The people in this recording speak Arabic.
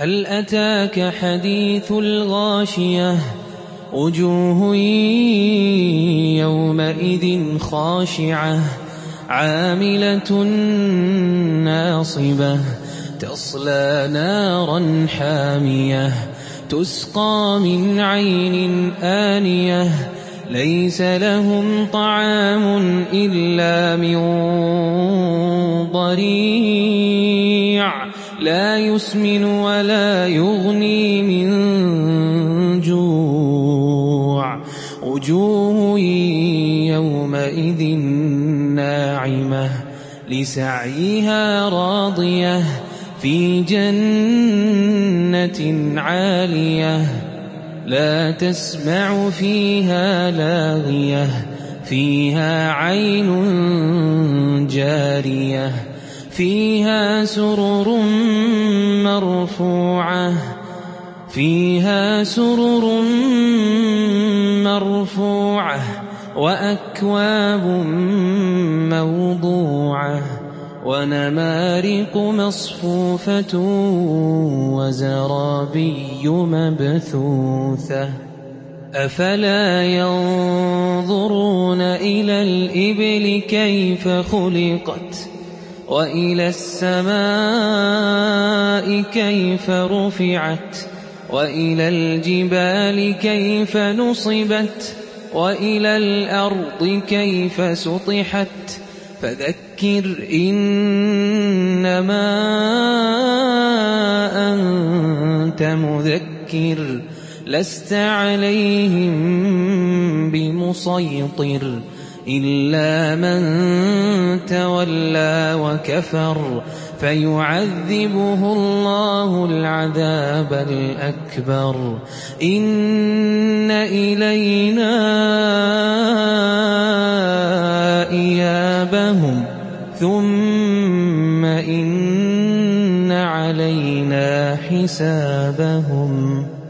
هل أتاك حديث الغاشية وجوه يومئذ خاشعة عاملة ناصبة تصلى نارا حامية تسقى من عين آنية ليس لهم طعام إلا من ضريع لا يسمن ولا يغني من جوع وجوه يومئذ ناعمة لسعيها راضية في جنة عالية لا تسمع فيها لاغية فيها عين جارية فيها سرر مرفوعة وأكواب موضوعة ونمارق مصفوفة وزرابي مبثوثة أفلا ينظرون إلى الإبل كيف خلقت وإلى السماء كيف رفعت وإلى الجبال كيف نصبت وإلى الأرض كيف سطحت فذكر إنما أنت مذكر لست عليهم بمسيطر إلا من تولى وكفر فيعذبه الله العذاب الأكبر إن إلينا إيابهم ثم إن علينا حسابهم